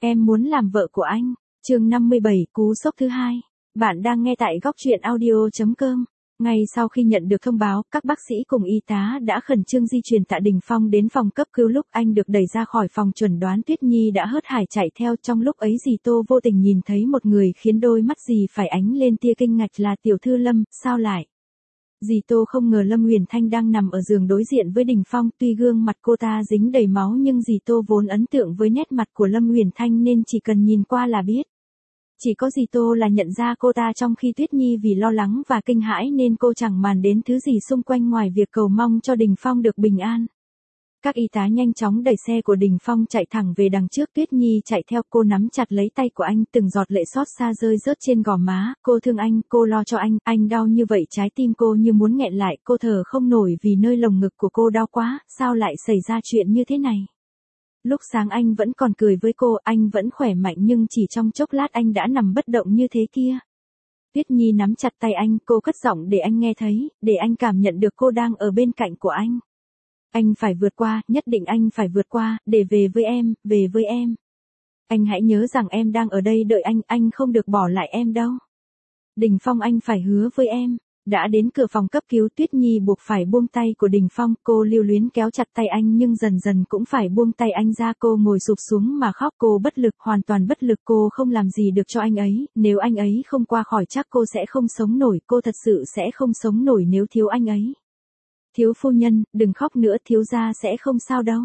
Em muốn làm vợ của anh. Chương 57, cú sốc thứ hai. Bạn đang nghe tại góc truyện audio.com. Ngay sau khi nhận được thông báo, các bác sĩ cùng y tá đã khẩn trương di chuyển Tạ Đình Phong đến phòng cấp cứu. Lúc anh được đẩy ra khỏi phòng chuẩn đoán, Tuyết Nhi đã hớt hải chạy theo. Trong lúc ấy dì Tô vô tình nhìn thấy một người khiến đôi mắt dì phải ánh lên tia kinh ngạc, là tiểu thư Lâm. Sao lại? Dì Tô không ngờ Lâm Huyền Thanh đang nằm ở giường đối diện với Đình Phong. Tuy gương mặt cô ta dính đầy máu nhưng dì Tô vốn ấn tượng với nét mặt của Lâm Huyền Thanh nên chỉ cần nhìn qua là biết. Chỉ có dì Tô là nhận ra cô ta, trong khi Tuyết Nhi vì lo lắng và kinh hãi nên cô chẳng màng đến thứ gì xung quanh ngoài việc cầu mong cho Đình Phong được bình an. Các y tá nhanh chóng đẩy xe của Đình Phong chạy thẳng về đằng trước. Tuyết Nhi chạy theo, cô nắm chặt lấy tay của anh, từng giọt lệ xót xa rơi rớt trên gò má. Cô thương anh, cô lo cho anh đau như vậy trái tim cô như muốn nghẹn lại, cô thở không nổi vì nơi lồng ngực của cô đau quá. Sao lại xảy ra chuyện như thế này? Lúc sáng anh vẫn còn cười với cô, anh vẫn khỏe mạnh, nhưng chỉ trong chốc lát anh đã nằm bất động như thế kia. Tuyết Nhi nắm chặt tay anh, cô cất giọng để anh nghe thấy, để anh cảm nhận được cô đang ở bên cạnh của anh. Anh phải vượt qua, nhất định anh phải vượt qua, để về với em, về với em. Anh hãy nhớ rằng em đang ở đây đợi anh không được bỏ lại em đâu. Đình Phong, anh phải hứa với em. Đã đến cửa phòng cấp cứu, Tuyết Nhi buộc phải buông tay của Đình Phong. Cô lưu luyến kéo chặt tay anh nhưng dần dần cũng phải buông tay anh ra. Cô ngồi sụp xuống mà khóc, cô bất lực, hoàn toàn bất lực. Cô không làm gì được cho anh ấy. Nếu anh ấy không qua khỏi chắc cô sẽ không sống nổi. Cô thật sự sẽ không sống nổi nếu thiếu anh ấy. Thiếu phu nhân, đừng khóc nữa, thiếu gia sẽ không sao đâu.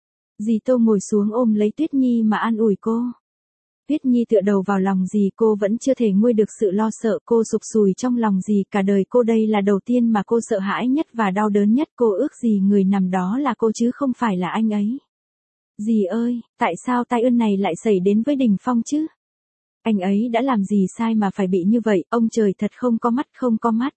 Dì Tô ngồi xuống ôm lấy Tuyết Nhi mà an ủi cô. Tuyết Nhi tựa đầu vào lòng dì, cô vẫn chưa thể nguôi được sự lo sợ. Cô sụp sùi trong lòng dì, cả đời cô đây là đầu tiên mà cô sợ hãi nhất và đau đớn nhất. Cô ước gì người nằm đó là cô chứ không phải là anh ấy. Dì ơi, tại sao tai ương này lại xảy đến với Đình Phong chứ? Anh ấy đã làm gì sai mà phải bị như vậy? Ông trời thật không có mắt, không có mắt.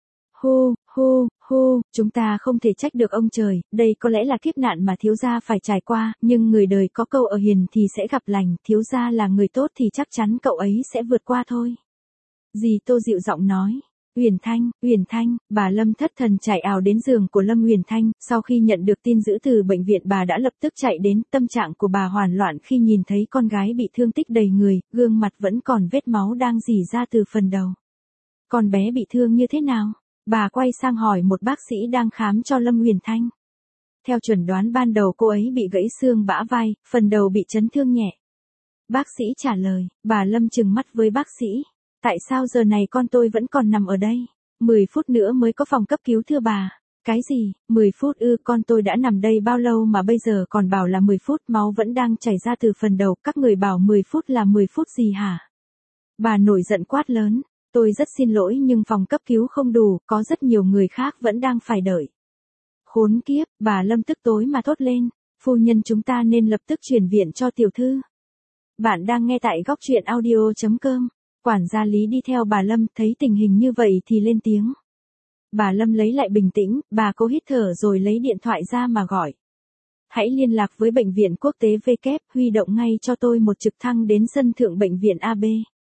Chúng ta không thể trách được ông trời, đây có lẽ là kiếp nạn mà thiếu gia phải trải qua, nhưng người đời có câu ở hiền thì sẽ gặp lành, thiếu gia là người tốt thì chắc chắn cậu ấy sẽ vượt qua thôi. Dì Tô dịu giọng nói. Huyền Thanh, bà Lâm thất thần chạy ào đến giường của Lâm Huyền Thanh. Sau khi nhận được tin dữ từ bệnh viện, bà đã lập tức chạy đến. Tâm trạng của bà hoảng loạn khi nhìn thấy con gái bị thương tích đầy người, gương mặt vẫn còn vết máu đang rỉ ra từ phần đầu. Con bé bị thương như thế nào? Bà quay sang hỏi một bác sĩ đang khám cho Lâm Huyền Thanh. Theo chuẩn đoán ban đầu, cô ấy bị gãy xương bả vai, phần đầu bị chấn thương nhẹ. Bác sĩ trả lời. Bà Lâm trừng mắt với bác sĩ. Tại sao giờ này con tôi vẫn còn nằm ở đây? 10 phút nữa mới có phòng cấp cứu thưa bà. Cái gì? 10 phút ư? Con tôi đã nằm đây bao lâu mà bây giờ còn bảo là 10 phút, máu vẫn đang chảy ra từ phần đầu, các người bảo 10 phút là 10 phút gì hả? Bà nổi giận quát lớn. Tôi rất xin lỗi nhưng phòng cấp cứu không đủ, có rất nhiều người khác vẫn đang phải đợi. Khốn kiếp, bà Lâm tức tối mà thốt lên. Phu nhân, chúng ta nên lập tức chuyển viện cho tiểu thư. Bạn đang nghe tại góc truyện audio.com. Quản gia Lý đi theo bà Lâm, thấy tình hình như vậy thì lên tiếng. Bà Lâm lấy lại bình tĩnh, bà cố hít thở rồi lấy điện thoại ra mà gọi. Hãy liên lạc với bệnh viện quốc tế W, huy động ngay cho tôi một trực thăng đến sân thượng bệnh viện AB.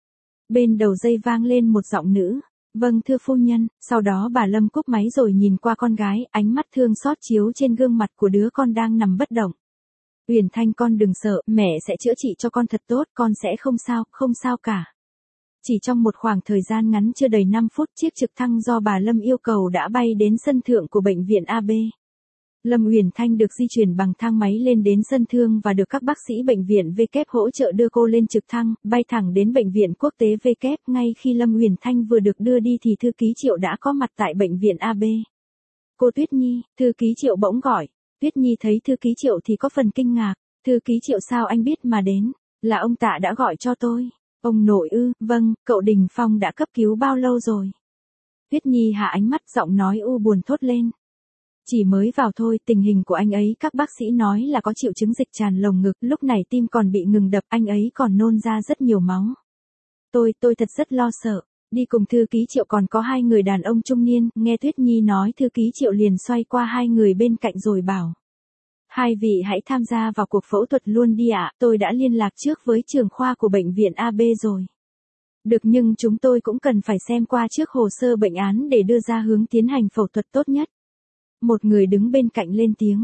Bên đầu dây vang lên một giọng nữ. Vâng thưa phu nhân. Sau đó bà Lâm cúp máy rồi nhìn qua con gái, ánh mắt thương xót chiếu trên gương mặt của đứa con đang nằm bất động. Huyền Thanh, con đừng sợ, mẹ sẽ chữa trị cho con thật tốt, con sẽ không sao cả. Chỉ trong một khoảng thời gian ngắn chưa đầy 5 phút, chiếc trực thăng do bà Lâm yêu cầu đã bay đến sân thượng của bệnh viện AB. Lâm Huyền Thanh được di chuyển bằng thang máy lên đến sân thương và được các bác sĩ bệnh viện W hỗ trợ đưa cô lên trực thăng, bay thẳng đến bệnh viện quốc tế W. Ngay khi Lâm Huyền Thanh vừa được đưa đi thì thư ký Triệu đã có mặt tại bệnh viện AB. Cô Tuyết Nhi, thư ký Triệu bỗng gọi. Tuyết Nhi thấy thư ký Triệu thì có phần kinh ngạc. Thư ký Triệu, sao anh biết mà đến? Là ông Tạ đã gọi cho tôi. Ông nội ư? Vâng, cậu Đình Phong đã cấp cứu bao lâu rồi? Tuyết Nhi hạ ánh mắt, giọng nói u buồn thốt lên. Chỉ mới vào thôi, tình hình của anh ấy các bác sĩ nói là có triệu chứng dịch tràn lồng ngực, lúc này tim còn bị ngừng đập, anh ấy còn nôn ra rất nhiều máu. Tôi thật rất lo sợ. Đi cùng thư ký Triệu còn có 2 người đàn ông trung niên. Nghe Tuyết Nhi nói, thư ký Triệu liền xoay qua 2 người bên cạnh rồi bảo. 2 vị hãy tham gia vào cuộc phẫu thuật luôn đi ạ. Tôi đã liên lạc trước với trưởng khoa của bệnh viện AB rồi. Được, nhưng chúng tôi cũng cần phải xem qua trước hồ sơ bệnh án để đưa ra hướng tiến hành phẫu thuật tốt nhất. Một người đứng bên cạnh lên tiếng.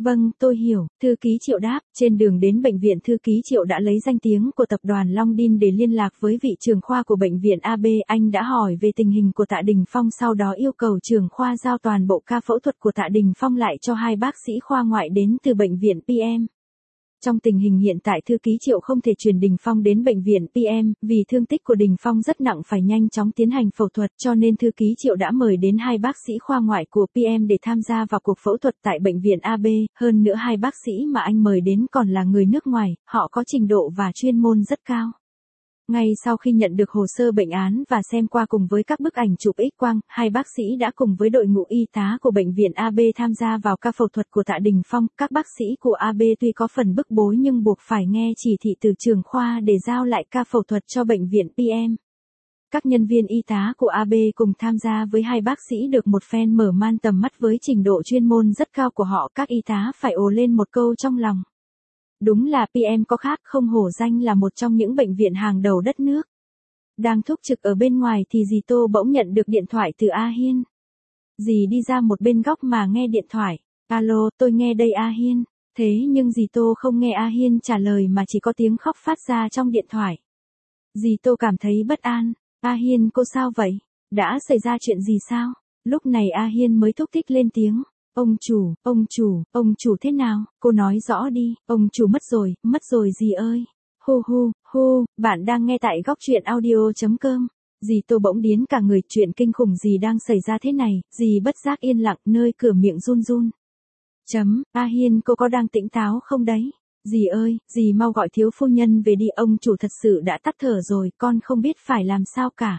Vâng, tôi hiểu, thư ký Triệu đáp, trên đường đến bệnh viện thư ký Triệu đã lấy danh tiếng của tập đoàn Long Đin để liên lạc với vị trưởng khoa của bệnh viện AB, anh đã hỏi về tình hình của Tạ Đình Phong, sau đó yêu cầu trưởng khoa giao toàn bộ ca phẫu thuật của Tạ Đình Phong lại cho hai bác sĩ khoa ngoại đến từ bệnh viện PM. Trong tình hình hiện tại thư ký Triệu không thể chuyển Đình Phong đến bệnh viện PM, vì thương tích của Đình Phong rất nặng phải nhanh chóng tiến hành phẫu thuật, cho nên thư ký Triệu đã mời đến hai bác sĩ khoa ngoại của PM để tham gia vào cuộc phẫu thuật tại bệnh viện AB, hơn nữa hai bác sĩ mà anh mời đến còn là người nước ngoài, họ có trình độ và chuyên môn rất cao. Ngay sau khi nhận được hồ sơ bệnh án và xem qua cùng với các bức ảnh chụp X-quang, hai bác sĩ đã cùng với đội ngũ y tá của bệnh viện AB tham gia vào ca phẫu thuật của Tạ Đình Phong. Các bác sĩ của AB tuy có phần bức bối nhưng buộc phải nghe chỉ thị từ trưởng khoa để giao lại ca phẫu thuật cho bệnh viện PM. Các nhân viên y tá của AB cùng tham gia với hai bác sĩ được một phen mở mang tầm mắt với trình độ chuyên môn rất cao của họ. Các y tá phải ồ lên một câu trong lòng. Đúng là PM có khác, không hổ danh là một trong những bệnh viện hàng đầu đất nước. Đang thúc trực ở bên ngoài thì dì Tô bỗng nhận được điện thoại từ A Hiên. Dì đi ra một bên góc mà nghe điện thoại. Alo, tôi nghe đây A Hiên. Thế nhưng dì Tô không nghe A Hiên trả lời mà chỉ có tiếng khóc phát ra trong điện thoại. Dì Tô cảm thấy bất an. A Hiên, cô sao vậy? Đã xảy ra chuyện gì sao? Lúc này A Hiên mới thúc thích lên tiếng. Ông chủ thế nào? Cô nói rõ đi. Ông chủ mất rồi dì ơi. Hu, bạn đang nghe tại góc truyện audio.com. Dì Tô bỗng điến cả người, chuyện kinh khủng gì đang xảy ra thế này, dì bất giác yên lặng, nơi cửa miệng run run. A Hiên, cô có đang tỉnh táo không đấy? Dì ơi, dì mau gọi thiếu phu nhân về đi, ông chủ thật sự đã tắt thở rồi, con không biết phải làm sao cả.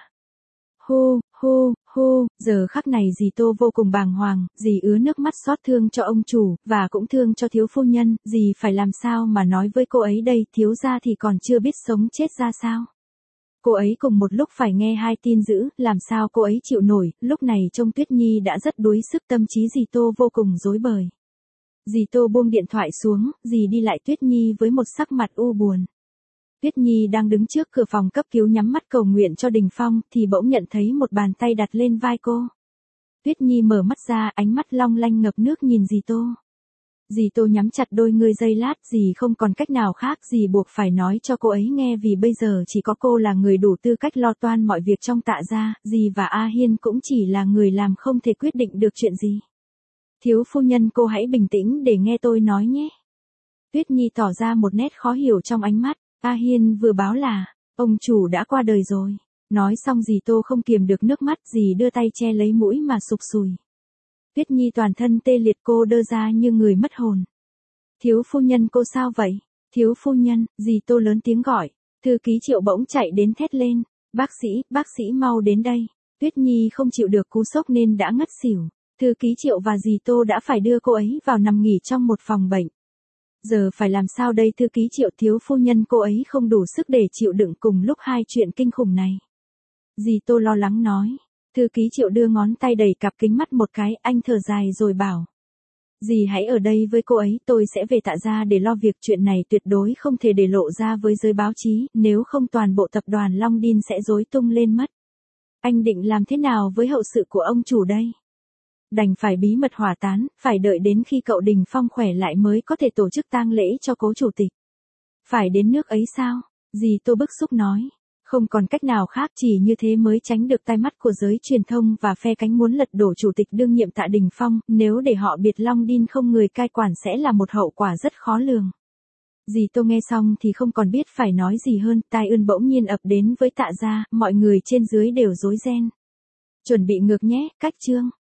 Giờ khắc này dì Tô vô cùng bàng hoàng, dì ứa nước mắt xót thương cho ông chủ, và cũng thương cho thiếu phu nhân, dì phải làm sao mà nói với cô ấy đây, thiếu gia thì còn chưa biết sống chết ra sao. Cô ấy cùng một lúc phải nghe hai tin dữ, làm sao cô ấy chịu nổi, lúc này trông Tuyết Nhi đã rất đuối sức, tâm trí dì Tô vô cùng rối bời. Dì Tô buông điện thoại xuống, dì đi lại Tuyết Nhi với một sắc mặt u buồn. Tuyết Nhi đang đứng trước cửa phòng cấp cứu nhắm mắt cầu nguyện cho Đình Phong, thì bỗng nhận thấy một bàn tay đặt lên vai cô. Tuyết Nhi mở mắt ra, ánh mắt long lanh ngập nước nhìn dì Tô. Dì Tô nhắm chặt đôi ngươi giây lát, dì không còn cách nào khác, dì buộc phải nói cho cô ấy nghe vì bây giờ chỉ có cô là người đủ tư cách lo toan mọi việc trong Tạ gia, dì và A Hiên cũng chỉ là người làm không thể quyết định được chuyện gì. Thiếu phu nhân, cô hãy bình tĩnh để nghe tôi nói nhé. Tuyết Nhi tỏ ra một nét khó hiểu trong ánh mắt. A Hiên vừa báo là, ông chủ đã qua đời rồi. Nói xong dì Tô không kiềm được nước mắt, dì đưa tay che lấy mũi mà sụp sùi. Tuyết Nhi toàn thân tê liệt, cô đơ ra như người mất hồn. Thiếu phu nhân, cô sao vậy? Thiếu phu nhân, dì Tô lớn tiếng gọi. Thư ký Triệu bỗng chạy đến thét lên. Bác sĩ mau đến đây. Tuyết Nhi không chịu được cú sốc nên đã ngất xỉu. Thư ký Triệu và dì Tô đã phải đưa cô ấy vào nằm nghỉ trong một phòng bệnh. Giờ phải làm sao đây? Thư ký Triệu, thiếu phu nhân, cô ấy không đủ sức để chịu đựng cùng lúc hai chuyện kinh khủng này. Dì Tô lo lắng nói. Thư ký Triệu đưa ngón tay đẩy cặp kính mắt một cái, anh thở dài rồi bảo. Dì hãy ở đây với cô ấy, tôi sẽ về Tạ gia để lo việc, chuyện này tuyệt đối không thể để lộ ra với giới báo chí, nếu không toàn bộ tập đoàn Long Đin sẽ rối tung lên mất. Anh định làm thế nào với hậu sự của ông chủ đây? Đành phải bí mật hỏa táng, phải đợi đến khi cậu Đình Phong khỏe lại mới có thể tổ chức tang lễ cho cố chủ tịch. Phải đến nước ấy sao? Dì Tô bức xúc nói. Không còn cách nào khác, chỉ như thế mới tránh được tai mắt của giới truyền thông và phe cánh muốn lật đổ chủ tịch đương nhiệm Tạ Đình Phong, nếu để họ biệt Long Đin không người cai quản sẽ là một hậu quả rất khó lường. Dì Tô nghe xong thì không còn biết phải nói gì hơn, tai ương bỗng nhiên ập đến với Tạ gia, mọi người trên dưới đều rối ren. Chuẩn bị ngược nhé, cách chương.